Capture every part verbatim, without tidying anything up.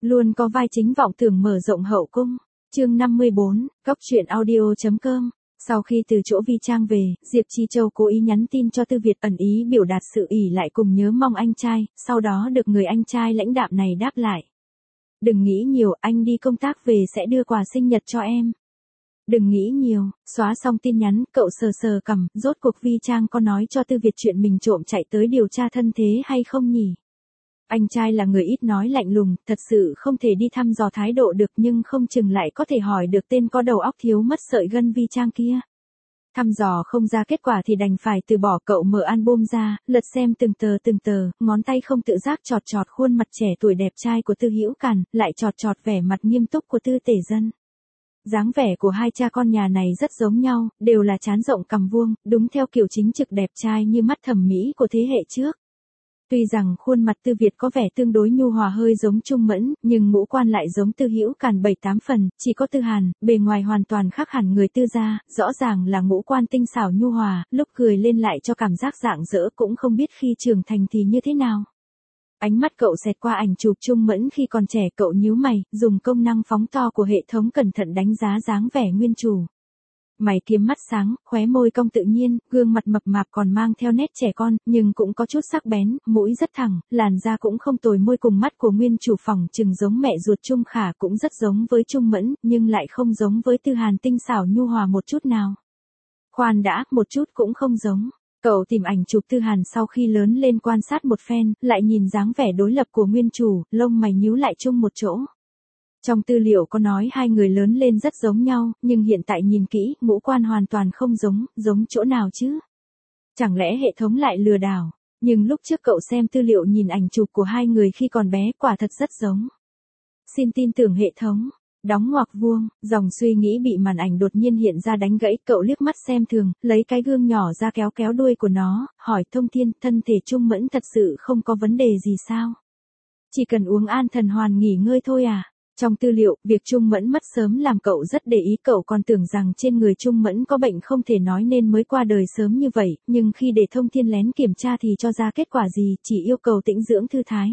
Luôn có vai chính vọng tưởng mở rộng hậu cung. Chương năm mươi bốn, Cóc truyện audio.com. Sau khi từ chỗ Vi Trang về, Diệp Chi Châu cố ý nhắn tin cho Tư Việt ẩn ý biểu đạt sự ỷ lại cùng nhớ mong anh trai, sau đó được người anh trai lãnh đạm này đáp lại. Đừng nghĩ nhiều, anh đi công tác về sẽ đưa quà sinh nhật cho em. Đừng nghĩ nhiều, xóa xong tin nhắn, cậu sờ sờ cằm, rốt cuộc Vi Trang có nói cho Tư Việt chuyện mình trộm chạy tới điều tra thân thế hay không nhỉ? Anh trai là người ít nói lạnh lùng, thật sự không thể đi thăm dò thái độ được nhưng không chừng lại có thể hỏi được tên có đầu óc thiếu mất sợi gân Vi Trang kia. Thăm dò không ra kết quả thì đành phải từ bỏ. Cậu mở album ra, lật xem từng tờ từng tờ, ngón tay không tự giác chọt chọt khuôn mặt trẻ tuổi đẹp trai của Tư Hữu Càn, lại chọt chọt vẻ mặt nghiêm túc của Tư Tể Dân. Dáng vẻ của hai cha con nhà này rất giống nhau, đều là trán rộng cằm vuông, đúng theo kiểu chính trực đẹp trai như mắt thẩm mỹ của thế hệ trước. Tuy rằng khuôn mặt Tư Việt có vẻ tương đối nhu hòa hơi giống Trung Mẫn, nhưng ngũ quan lại giống Tư Hữu Càn bảy tám phần, chỉ có Tư Hàn, bề ngoài hoàn toàn khác hẳn người Tư gia, rõ ràng là ngũ quan tinh xảo nhu hòa, lúc cười lên lại cho cảm giác rạng rỡ cũng không biết khi trưởng thành thì như thế nào. Ánh mắt cậu xẹt qua ảnh chụp Trung Mẫn khi còn trẻ, cậu nhíu mày, dùng công năng phóng to của hệ thống cẩn thận đánh giá dáng vẻ nguyên chủ. Mày kiếm mắt sáng, khóe môi cong tự nhiên, gương mặt mập mạp còn mang theo nét trẻ con, nhưng cũng có chút sắc bén, mũi rất thẳng, làn da cũng không tồi, môi cùng mắt của nguyên chủ phỏng chừng giống mẹ ruột Trung Khả, cũng rất giống với Trung Mẫn, nhưng lại không giống với Tư Hàn tinh xảo nhu hòa một chút nào. Khoan đã, một chút cũng không giống. Cậu tìm ảnh chụp Tư Hàn sau khi lớn lên quan sát một phen, lại nhìn dáng vẻ đối lập của nguyên chủ, lông mày nhíu lại chung một chỗ. Trong tư liệu có nói hai người lớn lên rất giống nhau, nhưng hiện tại nhìn kỹ, ngũ quan hoàn toàn không giống, giống chỗ nào chứ? Chẳng lẽ hệ thống lại lừa đảo? Nhưng lúc trước cậu xem tư liệu nhìn ảnh chụp của hai người khi còn bé quả thật rất giống. Xin tin tưởng hệ thống. Đóng ngoặc vuông, dòng suy nghĩ bị màn ảnh đột nhiên hiện ra đánh gãy, cậu liếc mắt xem thường, lấy cái gương nhỏ ra kéo kéo đuôi của nó, hỏi Thông Thiên, thân thể Trung Mẫn thật sự không có vấn đề gì sao? Chỉ cần uống an thần hoàn nghỉ ngơi thôi à? Trong tư liệu, việc Trung Mẫn mất sớm làm cậu rất để ý, cậu còn tưởng rằng trên người Trung Mẫn có bệnh không thể nói nên mới qua đời sớm như vậy, nhưng khi để Thông Thiên lén kiểm tra thì cho ra kết quả gì, chỉ yêu cầu tĩnh dưỡng thư thái.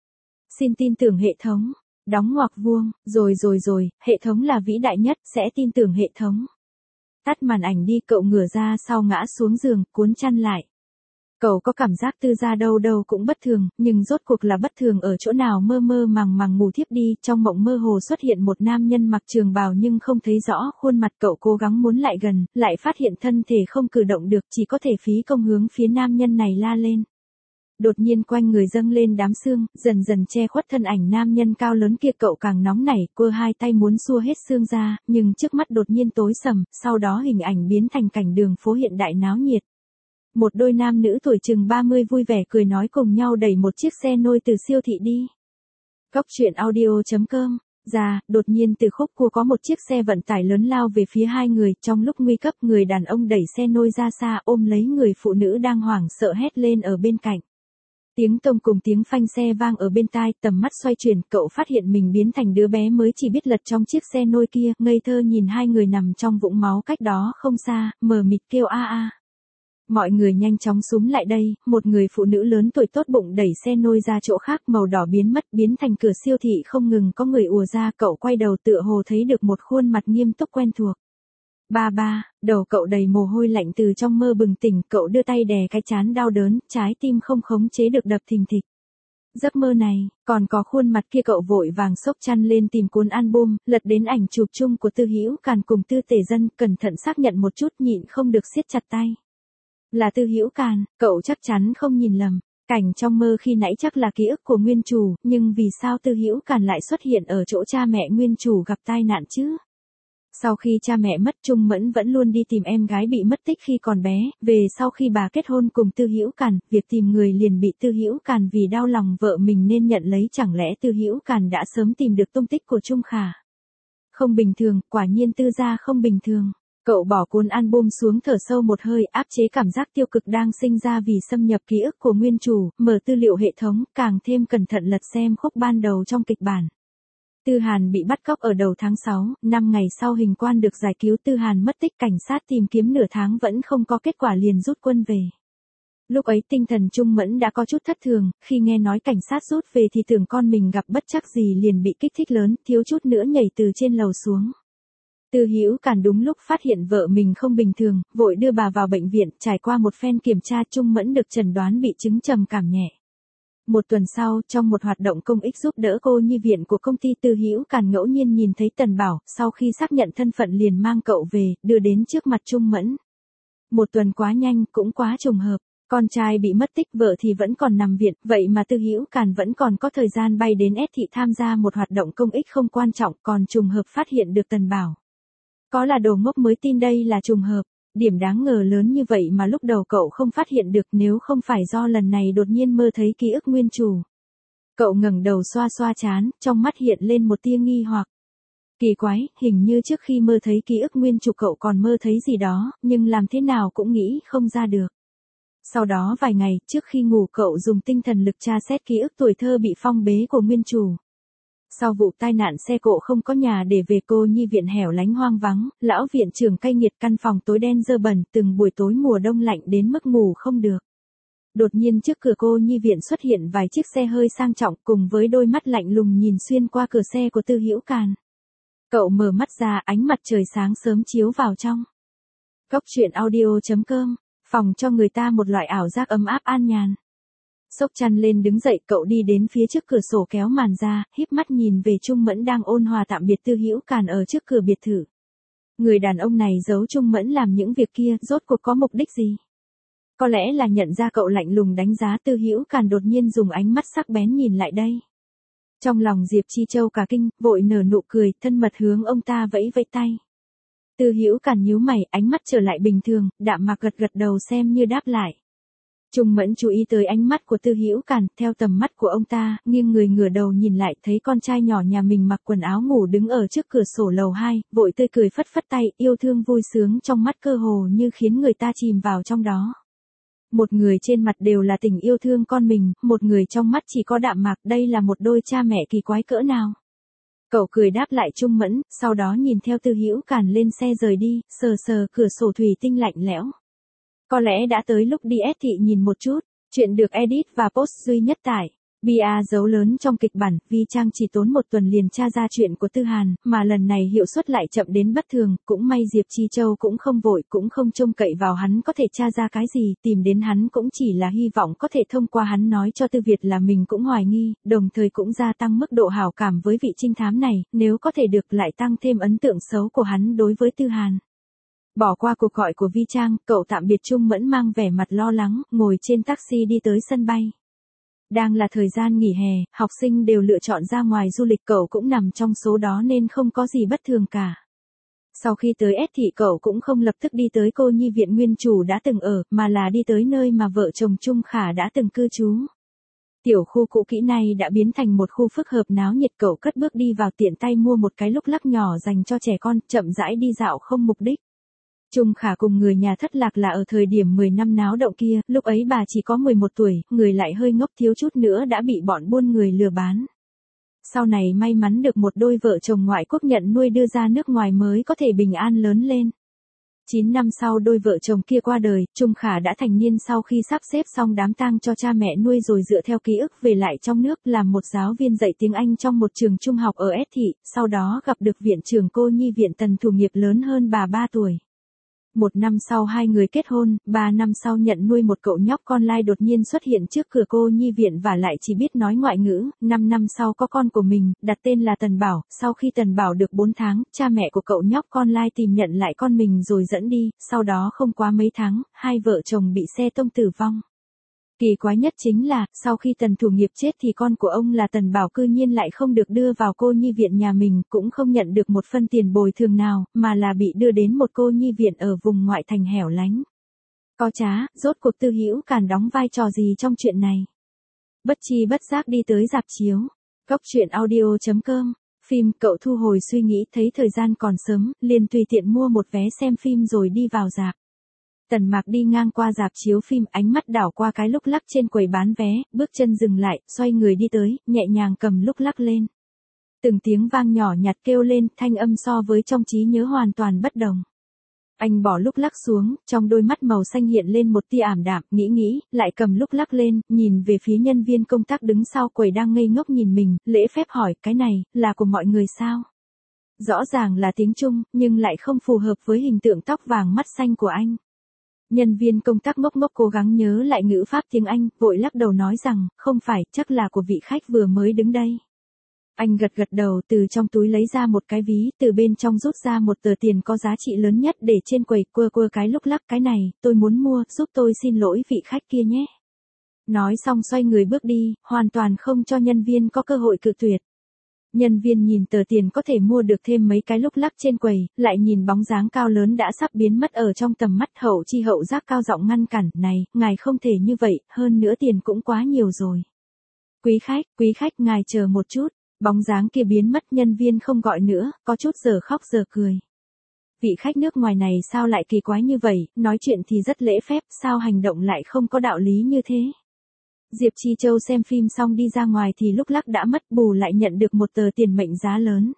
Xin tin tưởng hệ thống. Đóng ngoặc vuông, rồi rồi rồi, hệ thống là vĩ đại nhất, sẽ tin tưởng hệ thống. Tắt màn ảnh đi, cậu ngửa ra sau ngã xuống giường, cuốn chăn lại. Cậu có cảm giác Tư gia đâu đâu cũng bất thường, nhưng rốt cuộc là bất thường ở chỗ nào? Mơ mơ màng màng ngủ thiếp đi, trong mộng mơ hồ xuất hiện một nam nhân mặc trường bào nhưng không thấy rõ khuôn mặt, cậu cố gắng muốn lại gần, lại phát hiện thân thể không cử động được, chỉ có thể phí công hướng phía nam nhân này la lên. Đột nhiên quanh người dâng lên đám sương, dần dần che khuất thân ảnh nam nhân cao lớn kia, cậu càng nóng nảy, quơ hai tay muốn xua hết sương ra, nhưng trước mắt đột nhiên tối sầm, sau đó hình ảnh biến thành cảnh đường phố hiện đại náo nhiệt. Một đôi nam nữ tuổi chừng ba mươi vui vẻ cười nói cùng nhau đẩy một chiếc xe nôi từ siêu thị đi. Cóc truyện audio.com. Ra, đột nhiên từ khúc cua có một chiếc xe vận tải lớn lao về phía hai người, trong lúc nguy cấp người đàn ông đẩy xe nôi ra xa ôm lấy người phụ nữ đang hoảng sợ hét lên ở bên cạnh. Tiếng tông cùng tiếng phanh xe vang ở bên tai, tầm mắt xoay chuyển, cậu phát hiện mình biến thành đứa bé mới chỉ biết lật trong chiếc xe nôi kia, ngây thơ nhìn hai người nằm trong vũng máu cách đó không xa, mờ mịt kêu a a. Mọi người nhanh chóng xúm lại đây, một người phụ nữ lớn tuổi tốt bụng đẩy xe nôi ra chỗ khác, màu đỏ biến mất, biến thành cửa siêu thị, không ngừng có người ùa ra, cậu quay đầu tựa hồ thấy được một khuôn mặt nghiêm túc quen thuộc. Ba ba, đầu cậu đầy mồ hôi lạnh, từ trong mơ bừng tỉnh, cậu đưa tay đè cái trán đau đớn, trái tim không khống chế được đập thình thịch. Giấc mơ này, còn có khuôn mặt kia, cậu vội vàng xốc chăn lên tìm cuốn album, lật đến ảnh chụp chung của Tư Hữu Càn cùng Tư Tể Dân, cẩn thận xác nhận một chút, nhịn không được siết chặt tay. Là Tư Hữu Càn, cậu chắc chắn không nhìn lầm. Cảnh trong mơ khi nãy chắc là ký ức của nguyên chủ, nhưng vì sao Tư Hữu Càn lại xuất hiện ở chỗ cha mẹ nguyên chủ gặp tai nạn chứ? Sau khi cha mẹ mất, Trung Mẫn vẫn luôn đi tìm em gái bị mất tích khi còn bé, về sau khi bà kết hôn cùng Tư Hữu Càn, việc tìm người liền bị Tư Hữu Càn vì đau lòng vợ mình nên nhận lấy, chẳng lẽ Tư Hữu Càn đã sớm tìm được tung tích của Trung Khả? Không bình thường, quả nhiên Tư gia không bình thường. Cậu bỏ cuốn album xuống, thở sâu một hơi, áp chế cảm giác tiêu cực đang sinh ra vì xâm nhập ký ức của nguyên chủ, mở tư liệu hệ thống, càng thêm cẩn thận lật xem khúc ban đầu trong kịch bản. Tư Hàn bị bắt cóc ở đầu tháng sáu, năm ngày sau hình quan được giải cứu. Tư Hàn mất tích, cảnh sát tìm kiếm nửa tháng vẫn không có kết quả liền rút quân về. Lúc ấy tinh thần Trung Mẫn đã có chút thất thường, khi nghe nói cảnh sát rút về thì tưởng con mình gặp bất trắc gì liền bị kích thích lớn, thiếu chút nữa nhảy từ trên lầu xuống. Từ Hữu Càn đúng lúc phát hiện vợ mình không bình thường, vội đưa bà vào bệnh viện, trải qua một phen kiểm tra Trung Mẫn được chẩn đoán bị chứng trầm cảm nhẹ. Một tuần sau, trong một hoạt động công ích giúp đỡ cô nhi viện của công ty Từ Hữu Càn ngẫu nhiên nhìn thấy Tần Bảo, sau khi xác nhận thân phận liền mang cậu về, đưa đến trước mặt Trung Mẫn. Một tuần quá nhanh, cũng quá trùng hợp. Con trai bị mất tích, vợ thì vẫn còn nằm viện, vậy mà Từ Hữu Càn vẫn còn có thời gian bay đến S thị tham gia một hoạt động công ích không quan trọng, còn trùng hợp phát hiện được Tần Bảo. Có là đồ ngốc mới tin đây là trùng hợp, điểm đáng ngờ lớn như vậy mà lúc đầu cậu không phát hiện được nếu không phải do lần này đột nhiên mơ thấy ký ức nguyên chủ. Cậu ngẩng đầu xoa xoa trán, trong mắt hiện lên một tia nghi hoặc. Kỳ quái, hình như trước khi mơ thấy ký ức nguyên chủ cậu còn mơ thấy gì đó, nhưng làm thế nào cũng nghĩ không ra được. Sau đó vài ngày, trước khi ngủ cậu dùng tinh thần lực tra xét ký ức tuổi thơ bị phong bế của nguyên chủ. Sau vụ tai nạn xe cộ không có nhà để về, cô nhi viện hẻo lánh hoang vắng, lão viện trưởng cay nghiệt, căn phòng tối đen dơ bẩn, từng buổi tối mùa đông lạnh đến mức ngủ không được. Đột nhiên trước cửa cô nhi viện xuất hiện vài chiếc xe hơi sang trọng cùng với đôi mắt lạnh lùng nhìn xuyên qua cửa xe của Từ Hữu Càn. Cậu mở mắt ra, ánh mặt trời sáng sớm chiếu vào trong. Góc truyện audio chấm com, phòng cho người ta một loại ảo giác ấm áp an nhàn. Xốc chăn lên đứng dậy, cậu đi đến phía trước cửa sổ kéo màn ra, híp mắt nhìn về Trung Mẫn đang ôn hòa tạm biệt Từ Hữu Càn ở trước cửa biệt thự. Người đàn ông này giấu Trung Mẫn làm những việc kia, rốt cuộc có mục đích gì? Có lẽ là nhận ra cậu lạnh lùng đánh giá, Từ Hữu Càn đột nhiên dùng ánh mắt sắc bén nhìn lại đây. Trong lòng Diệp Chi Châu cả kinh, vội nở nụ cười, thân mật hướng ông ta vẫy vẫy tay. Từ Hữu Càn nhíu mày, ánh mắt trở lại bình thường, đạm mạc gật gật đầu xem như đáp lại. Trung Mẫn chú ý tới ánh mắt của Từ Hữu Càn, theo tầm mắt của ông ta, nghiêng người ngửa đầu nhìn lại, thấy con trai nhỏ nhà mình mặc quần áo ngủ đứng ở trước cửa sổ lầu hai, vội tươi cười phất phất tay, yêu thương vui sướng trong mắt cơ hồ như khiến người ta chìm vào trong đó. Một người trên mặt đều là tình yêu thương con mình, một người trong mắt chỉ có đạm mạc, đây là một đôi cha mẹ kỳ quái cỡ nào. Cậu cười đáp lại Trung Mẫn, sau đó nhìn theo Từ Hữu Càn lên xe rời đi, sờ sờ cửa sổ thủy tinh lạnh lẽo. Có lẽ đã tới lúc đi S thị nhìn một chút, chuyện được edit và post duy nhất tại bê a dấu lớn trong kịch bản, Vi Trang chỉ tốn một tuần liền tra ra chuyện của Tư Hàn, mà lần này hiệu suất lại chậm đến bất thường, cũng may Diệp Chi Châu cũng không vội, cũng không trông cậy vào hắn có thể tra ra cái gì, tìm đến hắn cũng chỉ là hy vọng có thể thông qua hắn nói cho Tư Việt là mình cũng hoài nghi, đồng thời cũng gia tăng mức độ hảo cảm với vị trinh thám này, nếu có thể được lại tăng thêm ấn tượng xấu của hắn đối với Tư Hàn. Bỏ qua cuộc gọi của Vi Trang, cậu tạm biệt Trung Mẫn mang vẻ mặt lo lắng, ngồi trên taxi đi tới sân bay. Đang là thời gian nghỉ hè, học sinh đều lựa chọn ra ngoài du lịch, cậu cũng nằm trong số đó nên không có gì bất thường cả. Sau khi tới S thị cậu cũng không lập tức đi tới cô nhi viện nguyên chủ đã từng ở, mà là đi tới nơi mà vợ chồng Trung Khả đã từng cư trú. Tiểu khu cũ kỹ này đã biến thành một khu phức hợp náo nhiệt, cậu cất bước đi vào tiện tay mua một cái lúc lắc nhỏ dành cho trẻ con, chậm rãi đi dạo không mục đích. Trung Khả cùng người nhà thất lạc là ở thời điểm mười năm náo động kia, lúc ấy bà chỉ có mười một tuổi, người lại hơi ngốc, thiếu chút nữa đã bị bọn buôn người lừa bán. Sau này may mắn được một đôi vợ chồng ngoại quốc nhận nuôi đưa ra nước ngoài mới có thể bình an lớn lên. chín năm sau đôi vợ chồng kia qua đời, Trung Khả đã thành niên sau khi sắp xếp xong đám tang cho cha mẹ nuôi rồi dựa theo ký ức về lại trong nước làm một giáo viên dạy tiếng Anh trong một trường trung học ở S thị, sau đó gặp được viện trưởng cô nhi viện Tần Thủ Nghiệp lớn hơn bà ba tuổi. Một năm sau hai người kết hôn, ba năm sau nhận nuôi một cậu nhóc con lai đột nhiên xuất hiện trước cửa cô nhi viện và lại chỉ biết nói ngoại ngữ, năm năm sau có con của mình, đặt tên là Tần Bảo, sau khi Tần Bảo được bốn tháng, cha mẹ của cậu nhóc con lai tìm nhận lại con mình rồi dẫn đi, sau đó không quá mấy tháng, hai vợ chồng bị xe tông tử vong. Kỳ quái nhất chính là, sau khi Tần Thủ Nghiệp chết thì con của ông là Tần Bảo cư nhiên lại không được đưa vào cô nhi viện nhà mình, cũng không nhận được một phân tiền bồi thường nào, mà là bị đưa đến một cô nhi viện ở vùng ngoại thành hẻo lánh. Có trá, rốt cuộc Từ Hữu Càn đóng vai trò gì trong chuyện này? Bất chi bất giác đi tới rạp chiếu. Góc truyện audio chấm com, phim, cậu thu hồi suy nghĩ thấy thời gian còn sớm, liền tùy tiện mua một vé xem phim rồi đi vào rạp. Tần Mạc đi ngang qua rạp chiếu phim, ánh mắt đảo qua cái lúc lắc trên quầy bán vé, bước chân dừng lại, xoay người đi tới, nhẹ nhàng cầm lúc lắc lên. Từng tiếng vang nhỏ nhạt kêu lên, thanh âm so với trong trí nhớ hoàn toàn bất đồng. Anh bỏ lúc lắc xuống, trong đôi mắt màu xanh hiện lên một tia ảm đạm, nghĩ nghĩ, lại cầm lúc lắc lên, nhìn về phía nhân viên công tác đứng sau quầy đang ngây ngốc nhìn mình, lễ phép hỏi, cái này, là của mọi người sao? Rõ ràng là tiếng Trung, nhưng lại không phù hợp với hình tượng tóc vàng mắt xanh của anh. Nhân viên công tác ngốc ngốc cố gắng nhớ lại ngữ pháp tiếng Anh, vội lắc đầu nói rằng, không phải, chắc là của vị khách vừa mới đứng đây. Anh gật gật đầu, từ trong túi lấy ra một cái ví, từ bên trong rút ra một tờ tiền có giá trị lớn nhất để trên quầy, quơ quơ cái lúc lắc, cái này, tôi muốn mua, giúp tôi xin lỗi vị khách kia nhé. Nói xong xoay người bước đi, hoàn toàn không cho nhân viên có cơ hội cự tuyệt. Nhân viên nhìn tờ tiền có thể mua được thêm mấy cái lúc lắc trên quầy, lại nhìn bóng dáng cao lớn đã sắp biến mất ở trong tầm mắt, hậu chi hậu giác cao giọng ngăn cản, này, ngài không thể như vậy, hơn nữa tiền cũng quá nhiều rồi. Quý khách, quý khách ngài chờ một chút, bóng dáng kia biến mất, nhân viên không gọi nữa, có chút giờ khóc giờ cười. Vị khách nước ngoài này sao lại kỳ quái như vậy, nói chuyện thì rất lễ phép, sao hành động lại không có đạo lý như thế. Diệp Chi Châu xem phim xong đi ra ngoài thì lúc lắc đã mất, bù lại nhận được một tờ tiền mệnh giá lớn.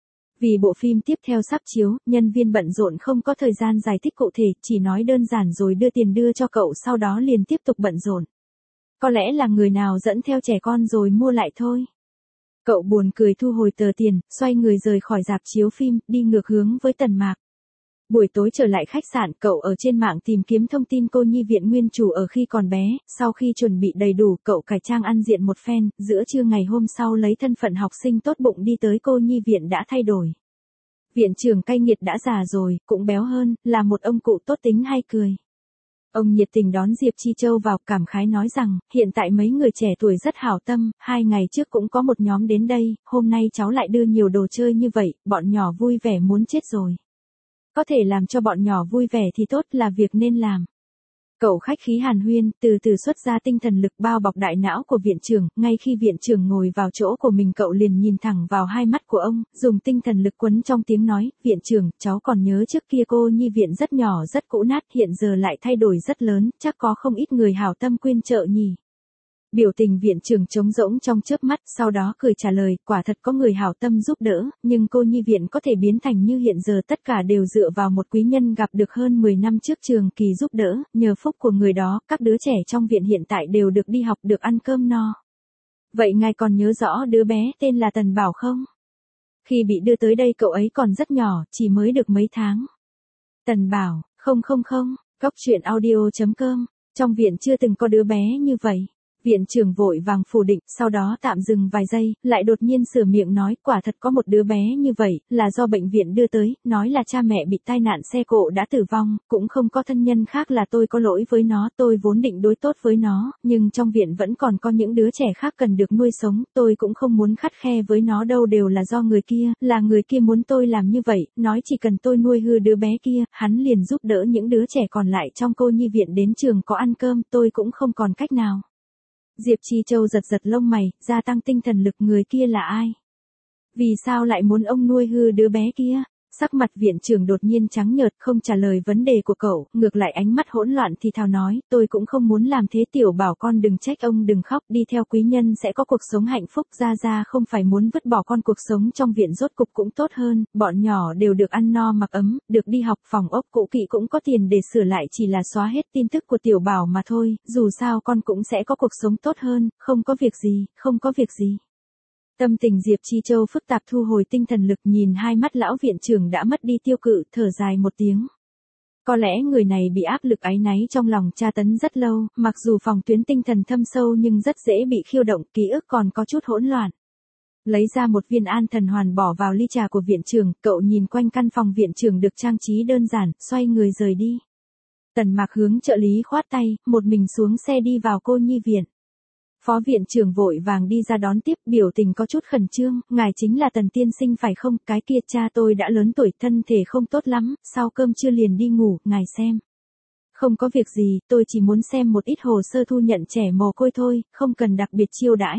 Vì bộ phim tiếp theo sắp chiếu, nhân viên bận rộn không có thời gian giải thích cụ thể, chỉ nói đơn giản rồi đưa tiền đưa cho cậu, sau đó liền tiếp tục bận rộn. Có lẽ là người nào dẫn theo trẻ con rồi mua lại thôi. Cậu buồn cười thu hồi tờ tiền, xoay người rời khỏi rạp chiếu phim, đi ngược hướng với Tần Mạc. Buổi tối trở lại khách sạn, cậu ở trên mạng tìm kiếm thông tin cô nhi viện nguyên chủ ở khi còn bé, sau khi chuẩn bị đầy đủ, cậu cải trang ăn diện một phen, giữa trưa ngày hôm sau lấy thân phận học sinh tốt bụng đi tới cô nhi viện đã thay đổi. Viện trưởng cay nghiệt đã già rồi, cũng béo hơn, là một ông cụ tốt tính hay cười. Ông nhiệt tình đón Diệp Chi Châu vào, cảm khái nói rằng, hiện tại mấy người trẻ tuổi rất hảo tâm, hai ngày trước cũng có một nhóm đến đây, hôm nay cháu lại đưa nhiều đồ chơi như vậy, bọn nhỏ vui vẻ muốn chết rồi. Có thể làm cho bọn nhỏ vui vẻ thì tốt, là việc nên làm. Cậu khách khí hàn huyên, từ từ xuất ra tinh thần lực bao bọc đại não của viện trưởng, ngay khi viện trưởng ngồi vào chỗ của mình cậu liền nhìn thẳng vào hai mắt của ông, dùng tinh thần lực quấn trong tiếng nói, viện trưởng, cháu còn nhớ trước kia cô nhi viện rất nhỏ rất cũ nát, hiện giờ lại thay đổi rất lớn, chắc có không ít người hảo tâm quyên trợ nhỉ. Biểu tình viện trưởng trống rỗng trong chớp mắt, sau đó cười trả lời, quả thật có người hảo tâm giúp đỡ, nhưng cô nhi viện có thể biến thành như hiện giờ tất cả đều dựa vào một quý nhân gặp được hơn mười năm trước trường kỳ giúp đỡ, nhờ phúc của người đó, các đứa trẻ trong viện hiện tại đều được đi học, được ăn cơm no. Vậy ngài còn nhớ rõ đứa bé tên là Tần Bảo không? Khi bị đưa tới đây cậu ấy còn rất nhỏ, chỉ mới được mấy tháng. Tần Bảo, không không không, góc truyện audio chấm com, trong viện chưa từng có đứa bé như vậy. Viện trưởng vội vàng phủ định, sau đó tạm dừng vài giây, lại đột nhiên sửa miệng nói, quả thật có một đứa bé như vậy, là do bệnh viện đưa tới, nói là cha mẹ bị tai nạn xe cộ đã tử vong, cũng không có thân nhân khác, là tôi có lỗi với nó, tôi vốn định đối tốt với nó, nhưng trong viện vẫn còn có những đứa trẻ khác cần được nuôi sống, tôi cũng không muốn khắt khe với nó đâu, đều là do người kia, là người kia muốn tôi làm như vậy, nói chỉ cần tôi nuôi hư đứa bé kia, hắn liền giúp đỡ những đứa trẻ còn lại trong cô nhi viện đến trường có ăn cơm, tôi cũng không còn cách nào. Diệp Chi Châu giật giật lông mày, gia tăng tinh thần lực, người kia là ai? Vì sao lại muốn ông nuôi hư đứa bé kia? Sắc mặt viện trưởng đột nhiên trắng nhợt, không trả lời vấn đề của cậu, ngược lại ánh mắt hỗn loạn thì thào nói, tôi cũng không muốn làm thế, Tiểu Bảo con đừng trách ông, đừng khóc, đi theo quý nhân sẽ có cuộc sống hạnh phúc, Gia Gia không phải muốn vứt bỏ con, cuộc sống trong viện rốt cục cũng tốt hơn, bọn nhỏ đều được ăn no mặc ấm, được đi học, phòng ốc cũ kỹ cũng có tiền để sửa lại, chỉ là xóa hết tin tức của Tiểu Bảo mà thôi, dù sao con cũng sẽ có cuộc sống tốt hơn, không có việc gì, không có việc gì. Tâm tình Diệp Chi Châu phức tạp, thu hồi tinh thần lực, nhìn hai mắt lão viện trưởng đã mất đi tiêu cự, thở dài một tiếng. Có lẽ người này bị áp lực áy náy trong lòng tra tấn rất lâu, mặc dù phòng tuyến tinh thần thâm sâu nhưng rất dễ bị khiêu động, ký ức còn có chút hỗn loạn. Lấy ra một viên an thần hoàn bỏ vào ly trà của viện trưởng, cậu nhìn quanh căn phòng viện trưởng được trang trí đơn giản, xoay người rời đi. Tần Mạc hướng trợ lý khoát tay, một mình xuống xe đi vào cô nhi viện. Phó viện trưởng vội vàng đi ra đón tiếp, biểu tình có chút khẩn trương, ngài chính là Tần tiên sinh phải không, cái kia cha tôi đã lớn tuổi, thân thể không tốt lắm, sau cơm trưa liền đi ngủ, ngài xem. Không có việc gì, tôi chỉ muốn xem một ít hồ sơ thu nhận trẻ mồ côi thôi, không cần đặc biệt chiêu đãi.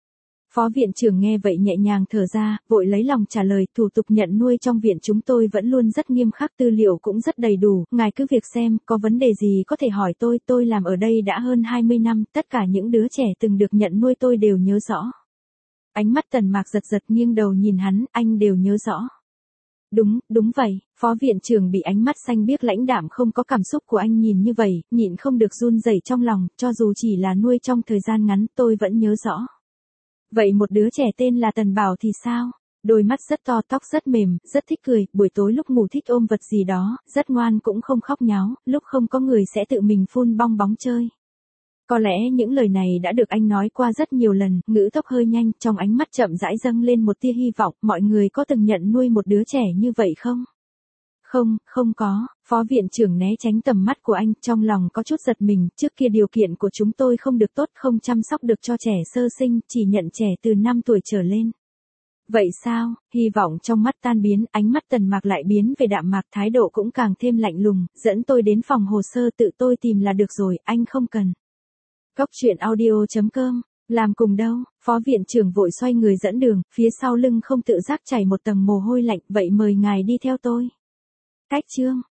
Phó viện trưởng nghe vậy nhẹ nhàng thở ra, vội lấy lòng trả lời, thủ tục nhận nuôi trong viện chúng tôi vẫn luôn rất nghiêm khắc, tư liệu cũng rất đầy đủ, ngài cứ việc xem, có vấn đề gì có thể hỏi tôi, tôi làm ở đây đã hơn hai mươi năm, tất cả những đứa trẻ từng được nhận nuôi tôi đều nhớ rõ. Ánh mắt Tần Mạc giật giật, nghiêng đầu nhìn hắn, anh đều nhớ rõ. Đúng, đúng vậy, phó viện trưởng bị ánh mắt xanh biếc lãnh đạm không có cảm xúc của anh nhìn như vậy, nhịn không được run rẩy trong lòng, cho dù chỉ là nuôi trong thời gian ngắn tôi vẫn nhớ rõ. Vậy một đứa trẻ tên là Tần Bảo thì sao? Đôi mắt rất to, tóc rất mềm, rất thích cười, buổi tối lúc ngủ thích ôm vật gì đó, rất ngoan cũng không khóc nháo, lúc không có người sẽ tự mình phun bong bóng chơi. Có lẽ những lời này đã được anh nói qua rất nhiều lần, ngữ tốc hơi nhanh, trong ánh mắt chậm rãi dâng lên một tia hy vọng, mọi người có từng nhận nuôi một đứa trẻ như vậy không? Không, không có, phó viện trưởng né tránh tầm mắt của anh, trong lòng có chút giật mình, trước kia điều kiện của chúng tôi không được tốt, không chăm sóc được cho trẻ sơ sinh, chỉ nhận trẻ từ năm tuổi trở lên. Vậy sao, hy vọng trong mắt tan biến, ánh mắt Tần Mạc lại biến về đạm mạc, thái độ cũng càng thêm lạnh lùng, dẫn tôi đến phòng hồ sơ tự tôi tìm là được rồi, anh không cần. Góc truyện audio chấm com, làm cùng đâu, phó viện trưởng vội xoay người dẫn đường, phía sau lưng không tự giác chảy một tầng mồ hôi lạnh, vậy mời ngài đi theo tôi. Cách chương